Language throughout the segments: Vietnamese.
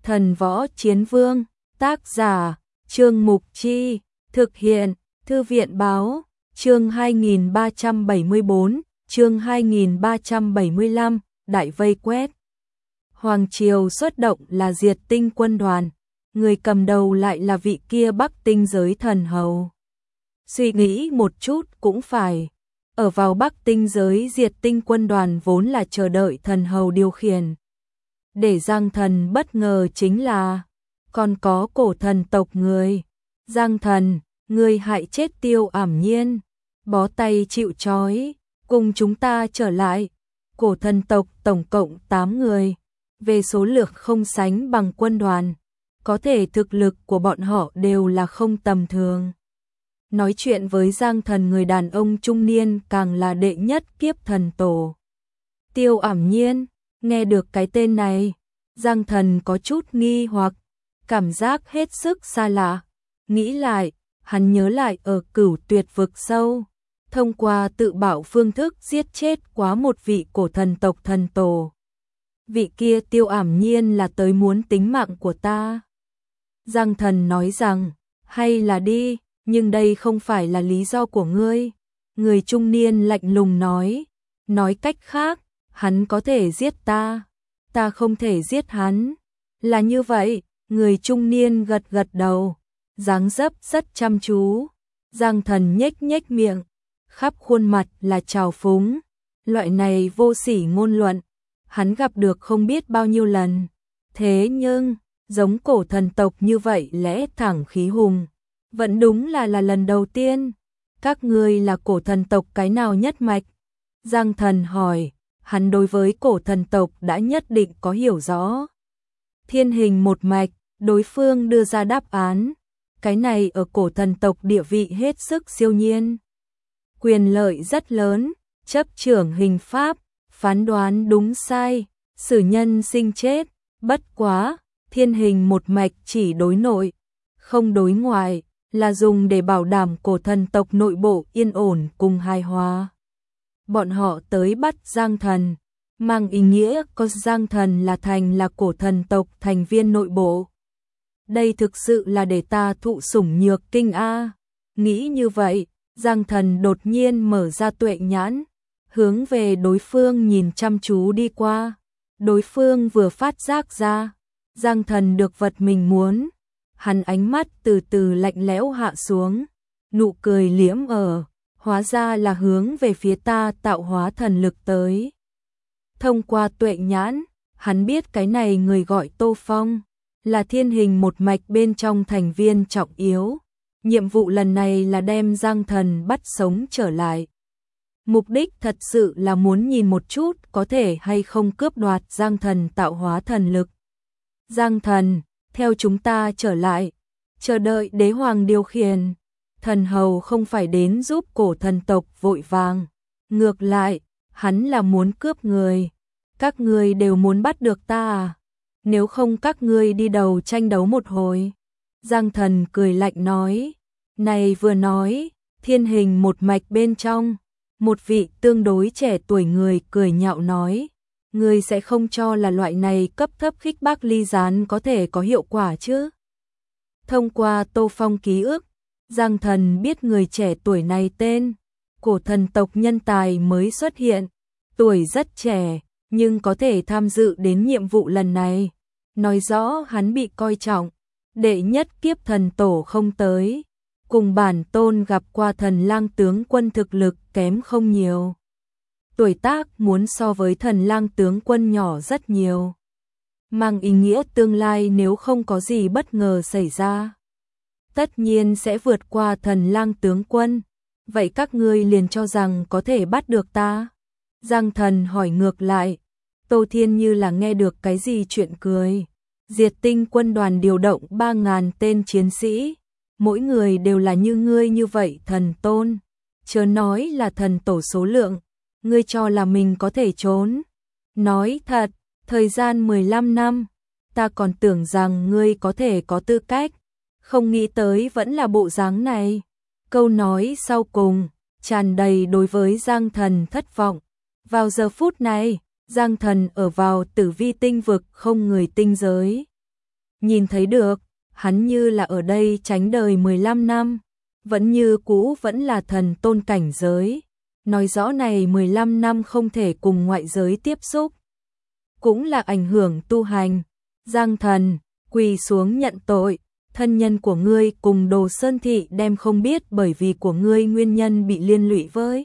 Thần Võ Chiến Vương, tác giả, Trương Mục Chi, thực hiện, Thư viện Báo, chương 2374, chương 2375, đại vây quét. Hoàng triều xuất động là diệt tinh quân đoàn, người cầm đầu lại là vị kia Bắc Tinh giới thần hầu. Suy nghĩ một chút cũng phải, ở vào Bắc Tinh giới diệt tinh quân đoàn vốn là chờ đợi thần hầu điều khiển. Để Giang Thần bất ngờ chính là, còn có cổ thần tộc người. Giang Thần, người hại chết Tiêu Ảm Nhiên, bó tay chịu trói, cùng chúng ta trở lại. Cổ thần tộc tổng cộng 8 người, về số lượng không sánh bằng quân đoàn, có thể thực lực của bọn họ đều là không tầm thường. Nói chuyện với Giang Thần người đàn ông trung niên càng là đệ nhất kiếp thần tổ. Tiêu Ảm Nhiên, nghe được cái tên này, Giang Thần có chút nghi hoặc, cảm giác hết sức xa lạ. Nghĩ lại, hắn nhớ lại ở Cửu Tuyệt vực sâu, thông qua tự bảo phương thức giết chết quá một vị cổ thần tộc thần tổ. Vị kia Tiêu Ảm Nhiên là tới muốn tính mạng của ta. Giang Thần nói rằng, hay là đi, nhưng đây không phải là lý do của ngươi. Người trung niên lạnh lùng nói cách khác, hắn có thể giết ta, ta không thể giết hắn. Là như vậy, người trung niên gật gật đầu, dáng dấp rất chăm chú. Giang Thần nhếch nhếch miệng, khắp khuôn mặt là trào phúng. Loại này vô sỉ ngôn luận, hắn gặp được không biết bao nhiêu lần. Thế nhưng, giống cổ thần tộc như vậy lẽ thẳng khí hùng, vẫn đúng là lần đầu tiên. Các ngươi là cổ thần tộc cái nào nhất mạch? Giang Thần hỏi, hắn đối với cổ thần tộc đã nhất định có hiểu rõ. Thiên Hình một mạch, đối phương đưa ra đáp án. Cái này ở cổ thần tộc địa vị hết sức siêu nhiên. Quyền lợi rất lớn, chấp trưởng hình pháp, phán đoán đúng sai, xử nhân sinh chết. Bất quá, Thiên Hình một mạch chỉ đối nội, không đối ngoại, là dùng để bảo đảm cổ thần tộc nội bộ yên ổn cùng hài hòa. Bọn họ tới bắt Giang Thần, mang ý nghĩa có Giang Thần là cổ thần tộc thành viên nội bộ. Đây thực sự là để ta thụ sủng nhược kinh a. Nghĩ như vậy, Giang Thần đột nhiên mở ra tuệ nhãn, hướng về đối phương nhìn chăm chú đi qua. Đối phương vừa phát giác ra, Giang Thần được vật mình muốn. Hắn ánh mắt từ từ lạnh lẽo hạ xuống, nụ cười liễm ở, hóa ra là hướng về phía ta tạo hóa thần lực tới. Thông qua tuệ nhãn, hắn biết cái này người gọi Tô Phong, là Thiên Hình một mạch bên trong thành viên trọng yếu. Nhiệm vụ lần này là đem Giang Thần bắt sống trở lại. Mục đích thật sự là muốn nhìn một chút có thể hay không cướp đoạt Giang Thần tạo hóa thần lực. Giang Thần, theo chúng ta trở lại, chờ đợi đế hoàng điều khiển. Thần hầu không phải đến giúp cổ thần tộc vội vàng, ngược lại, hắn là muốn cướp người. Các ngươi đều muốn bắt được ta à? Nếu không các ngươi đi đầu tranh đấu một hồi. Giang Thần cười lạnh nói. Này vừa nói, Thiên Hình một mạch bên trong, một vị tương đối trẻ tuổi người cười nhạo nói. Ngươi sẽ không cho là loại này cấp thấp khích bác ly gián có thể có hiệu quả chứ? Thông qua Tô Phong ký ức, Giang Thần biết người trẻ tuổi này tên, cổ thần tộc nhân tài mới xuất hiện, tuổi rất trẻ, nhưng có thể tham dự đến nhiệm vụ lần này. Nói rõ hắn bị coi trọng, đệ nhất kiếp thần tổ không tới, cùng bản tôn gặp qua thần lang tướng quân thực lực kém không nhiều. Tuổi tác muốn so với thần lang tướng quân nhỏ rất nhiều. Mang ý nghĩa tương lai nếu không có gì bất ngờ xảy ra, tất nhiên sẽ vượt qua thần lang tướng quân. Vậy các ngươi liền cho rằng có thể bắt được ta? Giang Thần hỏi ngược lại. Tô Thiên như là nghe được cái gì chuyện cười. Diệt tinh quân đoàn điều động 3.000 tên chiến sĩ, mỗi người đều là như ngươi như vậy thần tôn. Chớ nói là thần tổ số lượng, ngươi cho là mình có thể trốn. Nói thật, thời gian 15 năm, ta còn tưởng rằng ngươi có thể có tư cách, không nghĩ tới vẫn là bộ dáng này. Câu nói sau cùng, tràn đầy đối với Giang Thần thất vọng. Vào giờ phút này, Giang Thần ở vào Tử Vi tinh vực không người tinh giới. nhìn thấy được, hắn như là ở đây tránh đời 15 năm, vẫn như cũ vẫn là thần tôn cảnh giới. Nói rõ này 15 năm không thể cùng ngoại giới tiếp xúc. Cũng là ảnh hưởng tu hành. Giang Thần, quỳ xuống nhận tội, thân nhân của ngươi cùng Đồ Sơn Thị đem không biết bởi vì của ngươi nguyên nhân bị liên lụy với.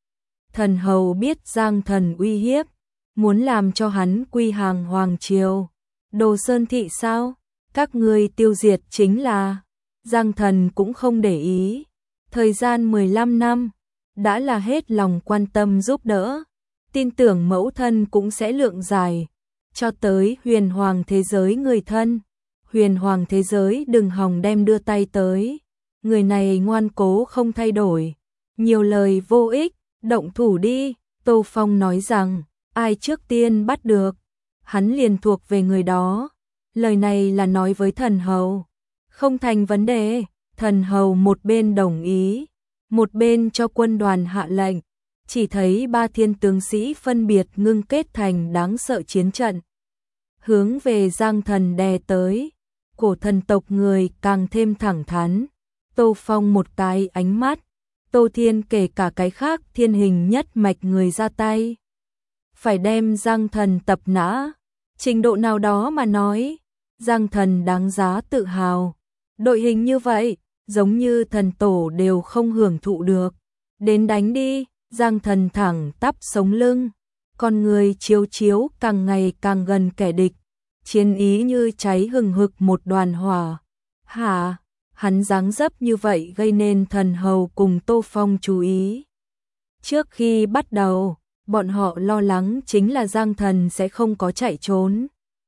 Thần hầu biết Giang Thần uy hiếp, muốn làm cho hắn quy hàng hoàng triều. Đồ Sơn Thị sao? Các ngươi tiêu diệt chính là. Giang Thần cũng không để ý. Thời gian 15 năm, đã là hết lòng quan tâm giúp đỡ. Tin tưởng mẫu thân cũng sẽ lượng dài. Cho tới huyền hoàng thế giới người thân. Huyền hoàng thế giới đừng hòng đem đưa tay tới. Người này ngoan cố không thay đổi. Nhiều lời vô ích, động thủ đi. Tô Phong nói rằng, ai trước tiên bắt được, hắn liền thuộc về người đó. Lời này là nói với thần hầu. Không thành vấn đề, thần hầu một bên đồng ý, một bên cho quân đoàn hạ lệnh. Chỉ thấy 3 thiên tướng sĩ phân biệt ngưng kết thành đáng sợ chiến trận. Hướng về Giang Thần đè tới, cổ thần tộc người càng thêm thẳng thắn. Tô Phong một cái ánh mắt, Tô Thiên kể cả cái khác thiên hình nhất mạch người ra tay. Phải đem Giang Thần tập nã, trình độ nào đó mà nói, Giang Thần đáng giá tự hào. Đội hình như vậy, giống như thần tổ đều không hưởng thụ được. Đến đánh đi, Giang Thần thẳng tắp sống lưng, con người chiếu chiếu càng ngày càng gần kẻ địch. Chiến ý như cháy hừng hực một đoàn hỏa. Hả? Hắn dáng dấp như vậy gây nên thần hầu cùng Tô Phong chú ý. Trước khi bắt đầu, bọn họ lo lắng chính là Giang Thần sẽ không có chạy trốn.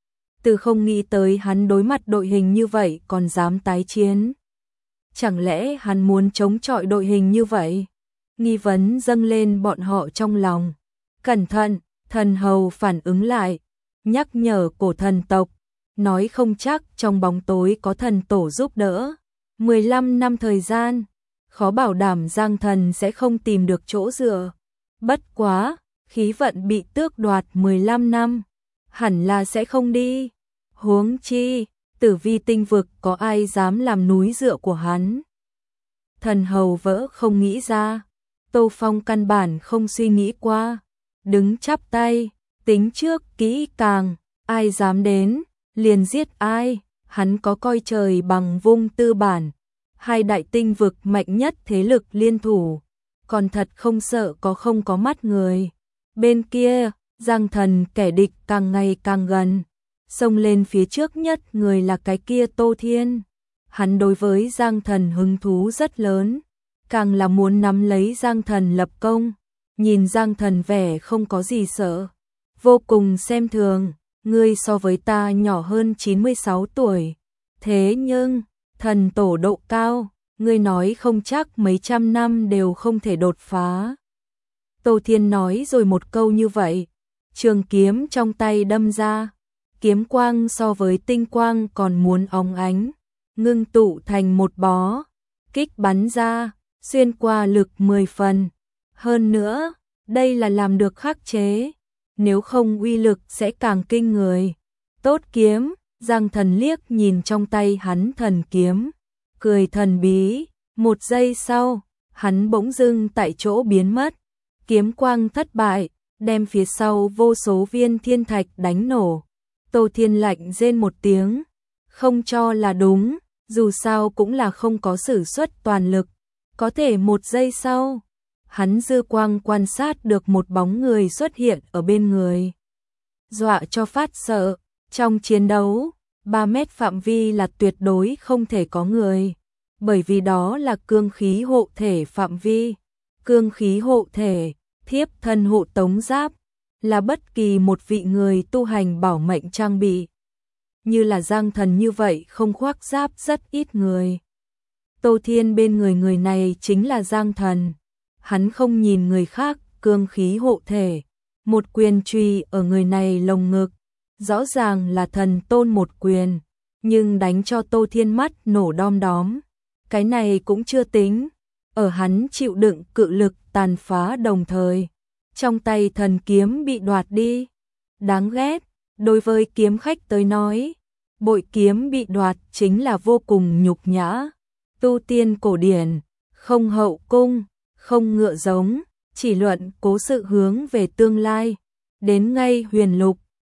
Từ không nghĩ tới hắn đối mặt đội hình như vậy còn dám tái chiến. Chẳng lẽ hắn muốn chống chọi đội hình như vậy? Nghi vấn dâng lên bọn họ trong lòng. Cẩn thận, thần hầu phản ứng lại, nhắc nhở cổ thần tộc, nói không chắc trong bóng tối có thần tổ giúp đỡ. 15 năm thời gian, khó bảo đảm Giang Thần sẽ không tìm được chỗ dựa. Bất quá, khí vận bị tước đoạt 15 năm, hẳn là sẽ không đi. Huống chi, Tử Vi tinh vực có ai dám làm núi dựa của hắn. Thần hầu vỡ không nghĩ ra, Tô Phong căn bản không suy nghĩ qua, đứng chắp tay, tính trước kỹ càng, ai dám đến, liền giết ai. Hắn có coi trời bằng vung tư bản, 2 đại tinh vực mạnh nhất thế lực liên thủ, còn thật không sợ có không có mắt người. Bên kia, Giang Thần kẻ địch càng ngày càng gần, xông lên phía trước nhất người là cái kia Tô Thiên. Hắn đối với Giang Thần hứng thú rất lớn, càng là muốn nắm lấy Giang Thần lập công. Nhìn Giang Thần vẻ không có gì sợ, vô cùng xem thường. Ngươi so với ta nhỏ hơn 96 tuổi, thế nhưng, thần tổ độ cao, ngươi nói không chắc mấy trăm năm đều không thể đột phá. Tô Thiên nói rồi một câu như vậy, trường kiếm trong tay đâm ra, kiếm quang so với tinh quang còn muốn óng ánh, ngưng tụ thành một bó, kích bắn ra, xuyên qua lực 10 phần. Hơn nữa, đây là làm được khắc chế. Nếu không uy lực sẽ càng kinh người. Tốt kiếm, Giang Thần liếc nhìn trong tay hắn thần kiếm, cười thần bí. Một giây sau, hắn bỗng dưng tại chỗ biến mất. Kiếm quang thất bại, đem phía sau vô số viên thiên thạch đánh nổ. Tô Thiên lạnh rên một tiếng, không cho là đúng, dù sao cũng là không có sử xuất toàn lực. Có thể một giây sau, hắn dư quang quan sát được một bóng người xuất hiện ở bên người. Dọa cho phát sợ, trong chiến đấu, 3 mét phạm vi là tuyệt đối không thể có người, bởi vì đó là cương khí hộ thể phạm vi. Cương khí hộ thể, thiếp thân hộ tống giáp, là bất kỳ một vị người tu hành bảo mệnh trang bị. Như là Giang Thần như vậy không khoác giáp rất ít người. Tô Thiên bên người này chính là Giang Thần. Hắn không nhìn người khác, cương khí hộ thể, một quyền truy ở người này lồng ngực, rõ ràng là thần tôn một quyền, nhưng đánh cho Tô Thiên mắt nổ đom đóm. Cái này cũng chưa tính, ở hắn chịu đựng cự lực tàn phá đồng thời, trong tay thần kiếm bị đoạt đi. Đáng ghét, đối với kiếm khách tới nói, bội kiếm bị đoạt chính là vô cùng nhục nhã. Tu tiên cổ điển, không hậu cung, không ngựa giống, chỉ luận cố sự hướng về tương lai. Đến ngay huyền lục,